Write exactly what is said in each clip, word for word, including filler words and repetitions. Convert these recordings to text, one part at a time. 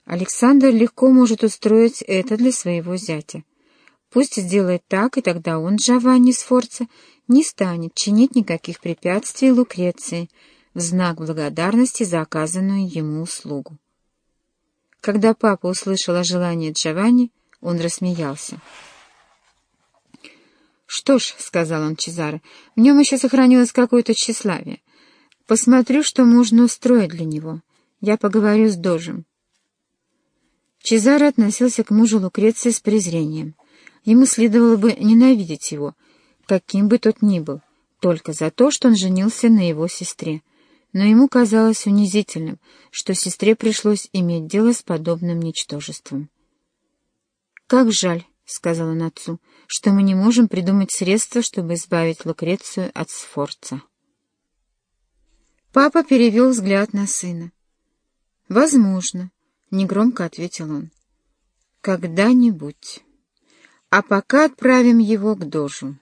Александр легко может устроить это для своего зятя. Пусть сделает так, и тогда он, Джованни Сфорца, не станет чинить никаких препятствий Лукреции в знак благодарности за оказанную ему услугу. Когда папа услышал о желании Джованни, он рассмеялся. «Что ж, — сказал он Чезаре, — в нем еще сохранилось какое-то тщеславие. Посмотрю, что можно устроить для него. Я поговорю с дожем». Чезаре относился к мужу Лукреции с презрением. Ему следовало бы ненавидеть его, каким бы тот ни был, только за то, что он женился на его сестре. Но ему казалось унизительным, что сестре пришлось иметь дело с подобным ничтожеством. «Как жаль, — сказал он отцу, — что мы не можем придумать средства, чтобы избавить Лукрецию от Сфорца». Папа перевел взгляд на сына. «Возможно, — негромко ответил он, — когда-нибудь. А пока отправим его к дожу».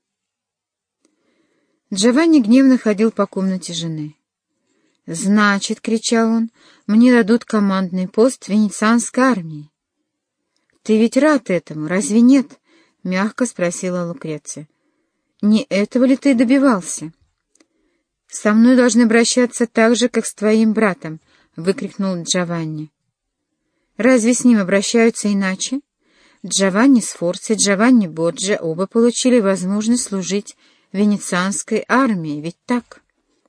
Джованни гневно ходил по комнате жены. «Значит, — кричал он, — мне дадут командный пост в венецианской армии». «Ты ведь рад этому, разве нет?» — мягко спросила Лукреция. «Не этого ли ты добивался?» «Со мной должны обращаться так же, как с твоим братом», — выкрикнул Джованни. «Разве с ним обращаются иначе? Джованни Сфорца и Джованни Боджа оба получили возможность служить в венецианской армии, ведь так?»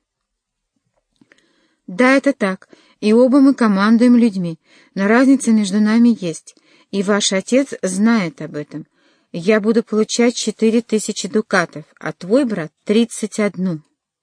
«Да, это так, и оба мы командуем людьми, но разница между нами есть, и ваш отец знает об этом. Я буду получать четыре тысячи дукатов, а твой брат — тридцать одну».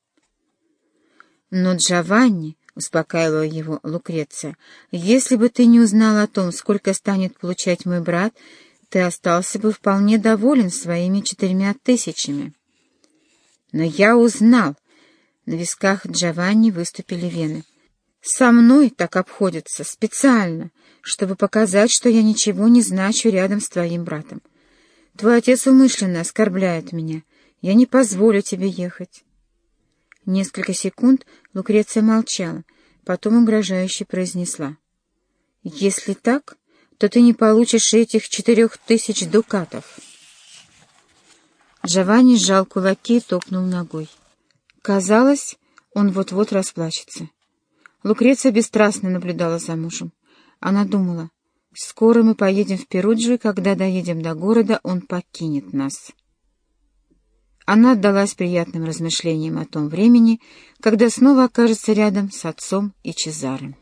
«Но, Джованни, — успокаивала его Лукреция, — если бы ты не узнал о том, сколько станет получать мой брат, ты остался бы вполне доволен своими четырьмя тысячами». «Но я узнал!» На висках Джованни выступили вены. «Со мной так обходятся специально, чтобы показать, что я ничего не значу рядом с твоим братом. Твой отец умышленно оскорбляет меня. Я не позволю тебе ехать». Несколько секунд Лукреция молчала, потом угрожающе произнесла: «Если так, то ты не получишь этих четырех тысяч дукатов». Джованни сжал кулаки и топнул ногой. Казалось, он вот-вот расплачется. Лукреция бесстрастно наблюдала за мужем. Она думала: «Скоро мы поедем в Перуджу, и когда доедем до города, он покинет нас». Она отдалась приятным размышлениям о том времени, когда снова окажется рядом с отцом и Чезаре.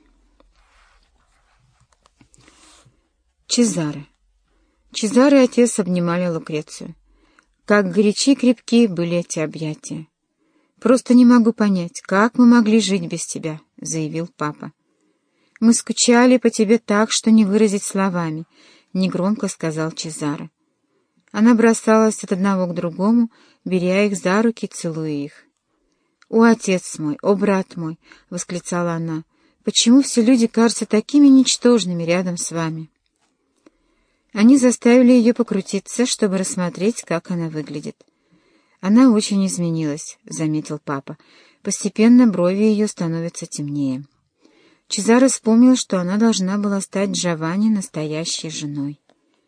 Чезаре. Чезаре и отец обнимали Лукрецию. Как горячи и крепки были эти объятия. «Просто не могу понять, как мы могли жить без тебя», — заявил папа. «Мы скучали по тебе так, что не выразить словами», — негромко сказал Чезаре. Она бросалась от одного к другому, беря их за руки, целуя их. «О, отец мой, о, брат мой!» — восклицала она. «Почему все люди кажутся такими ничтожными рядом с вами?» Они заставили ее покрутиться, чтобы рассмотреть, как она выглядит. «Она очень изменилась», — заметил папа. «Постепенно брови ее становятся темнее». Чезаре вспомнил, что она должна была стать Джованни настоящей женой.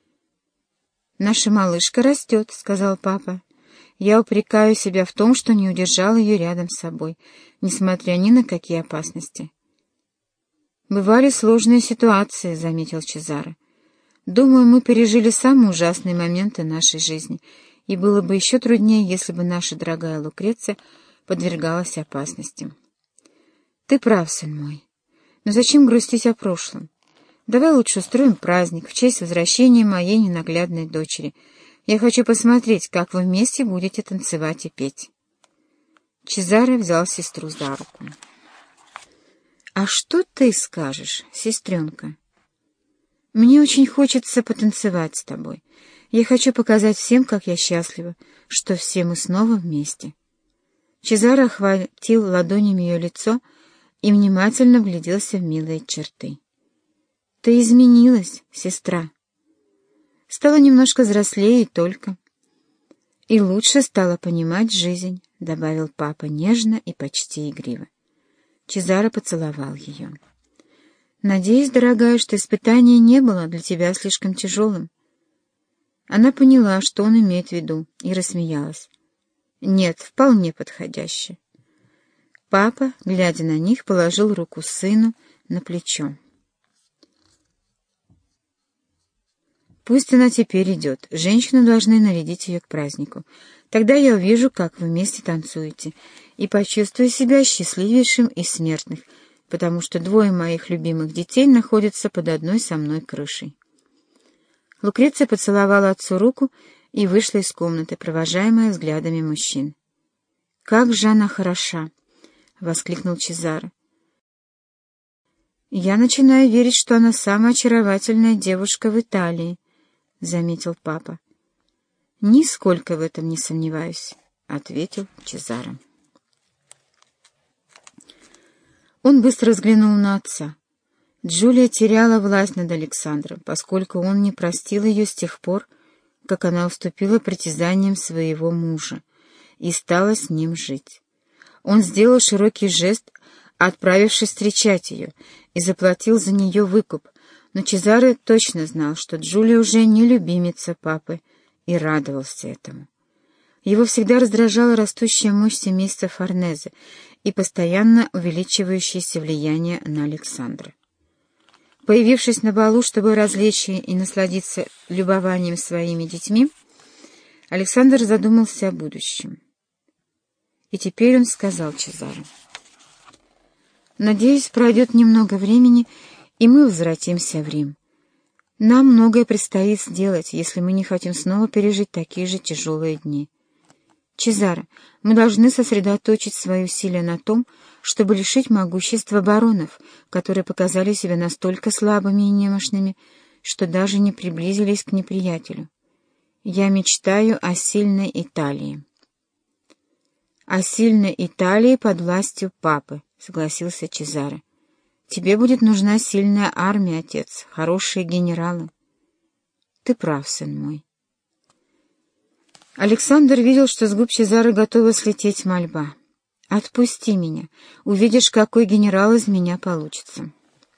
«Наша малышка растет», — сказал папа. «Я упрекаю себя в том, что не удержал ее рядом с собой, несмотря ни на какие опасности». «Бывали сложные ситуации», — заметил Чезаре. «Думаю, мы пережили самые ужасные моменты нашей жизни, и было бы еще труднее, если бы наша дорогая Лукреция подвергалась опасности». «Ты прав, сын мой. Но зачем грустить о прошлом? Давай лучше устроим праздник в честь возвращения моей ненаглядной дочери. Я хочу посмотреть, как вы вместе будете танцевать и петь». Чезаре взял сестру за руку. «А что ты скажешь, сестренка? Мне очень хочется потанцевать с тобой. Я хочу показать всем, как я счастлива, что все мы снова вместе». Чезаре охватил ладонями ее лицо и внимательно вгляделся в милые черты. «Ты изменилась, сестра. Стала немножко взрослее и только. И лучше стала понимать жизнь», — добавил папа нежно и почти игриво. Чезаре поцеловал ее. «Надеюсь, дорогая, что испытание не было для тебя слишком тяжелым». Она поняла, что он имеет в виду, и рассмеялась. «Нет, вполне подходяще». Папа, глядя на них, положил руку сыну на плечо. «Пусть она теперь идет. Женщины должны нарядить ее к празднику. Тогда я увижу, как вы вместе танцуете, и почувствую себя счастливейшим из смертных, потому что двое моих любимых детей находятся под одной со мной крышей». Лукреция поцеловала отцу руку и вышла из комнаты, провожаемая взглядами мужчин. «Как же она хороша!» — воскликнул Чезаро. «Я начинаю верить, что она самая очаровательная девушка в Италии», — заметил папа. «Нисколько в этом не сомневаюсь», — ответил Чезаро. Он быстро взглянул на отца. Джулия теряла власть над Александром, поскольку он не простил ее с тех пор, как она уступила притязаниям своего мужа и стала с ним жить. Он сделал широкий жест, отправившись встречать ее, и заплатил за нее выкуп, но Чезаро точно знал, что Джулия уже не любимица папы, и радовался этому. Его всегда раздражала растущая мощь семейства Форнезе и постоянно увеличивающееся влияние на Александра. Появившись на балу, чтобы развлечь и насладиться любованием своими детьми, Александр задумался о будущем. И теперь он сказал Чезаро: «Надеюсь, пройдет немного времени, и мы возвратимся в Рим. Нам многое предстоит сделать, если мы не хотим снова пережить такие же тяжелые дни. Чезаро, мы должны сосредоточить свои усилия на том, чтобы лишить могущества баронов, которые показали себя настолько слабыми и немощными, что даже не приблизились к неприятелю. Я мечтаю о сильной Италии». «О сильной Италии под властью папы», — согласился Чезаро. «Тебе будет нужна сильная армия, отец, хорошие генералы». «Ты прав, сын мой». Александр видел, что с губ Чезаро готова слететь мольба. «Отпусти меня. Увидишь, какой генерал из меня получится».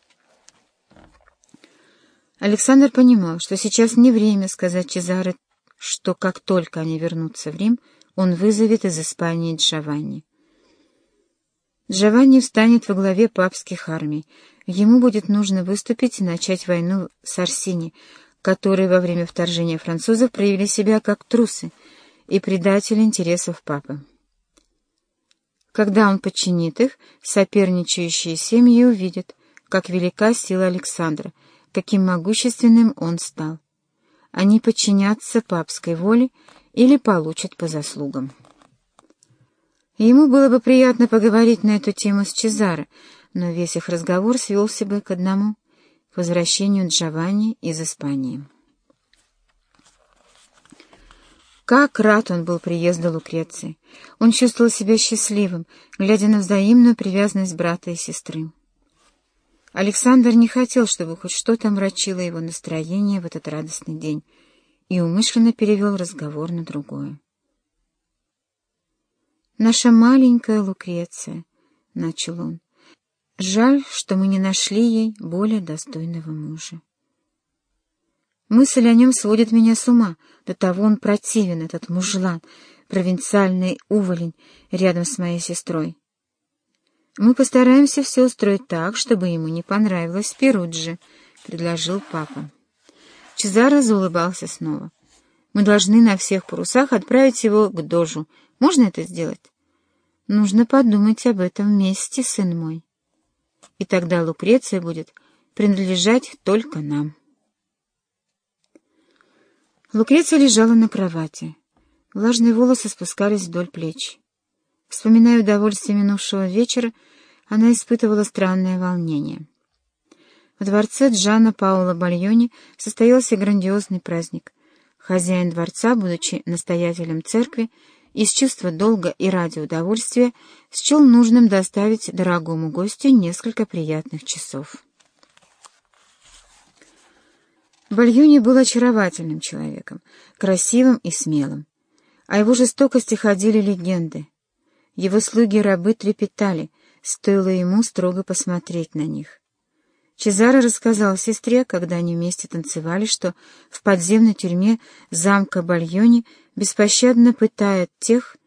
Александр понимал, что сейчас не время сказать Чезаро, что как только они вернутся в Рим, он вызовет из Испании Джованни. Джованни встанет во главе папских армий. Ему будет нужно выступить и начать войну с Орсини, которые во время вторжения французов проявили себя как трусы и предатели интересов папы. Когда он подчинит их, соперничающие семьи увидят, как велика сила Александра, каким могущественным он стал. Они подчинятся папской воле или получат по заслугам. Ему было бы приятно поговорить на эту тему с Чезаро, но весь их разговор свелся бы к одному — к возвращению Джованни из Испании. Как рад он был приезду Лукреции! Он чувствовал себя счастливым, глядя на взаимную привязанность брата и сестры. Александр не хотел, чтобы хоть что-то омрачило его настроение в этот радостный день, и умышленно перевел разговор на другое. «Наша маленькая Лукреция», — начал он, — «жаль, что мы не нашли ей более достойного мужа. Мысль о нем сводит меня с ума, до того он противен, этот мужлан, провинциальный уволень рядом с моей сестрой. Мы постараемся все устроить так, чтобы ему не понравилось Перуджи», — предложил папа. Чезаро заулыбался снова. «Мы должны на всех парусах отправить его к дожу. Можно это сделать?» «Нужно подумать об этом вместе, сын мой. И тогда Лукреция будет принадлежать только нам». Лукреция лежала на кровати. Влажные волосы спускались вдоль плеч. Вспоминая удовольствие минувшего вечера, она испытывала странное волнение. В дворце Джана Паоло Бальони состоялся грандиозный праздник. Хозяин дворца, будучи настоятелем церкви, из чувства долга и ради удовольствия счел нужным доставить дорогому гостю несколько приятных часов. Бальони был очаровательным человеком, красивым и смелым. О его жестокости ходили легенды. Его слуги и рабы трепетали, стоило ему строго посмотреть на них. Чезаро рассказал сестре, когда они вместе танцевали, что в подземной тюрьме замка Бальони беспощадно пытают тех,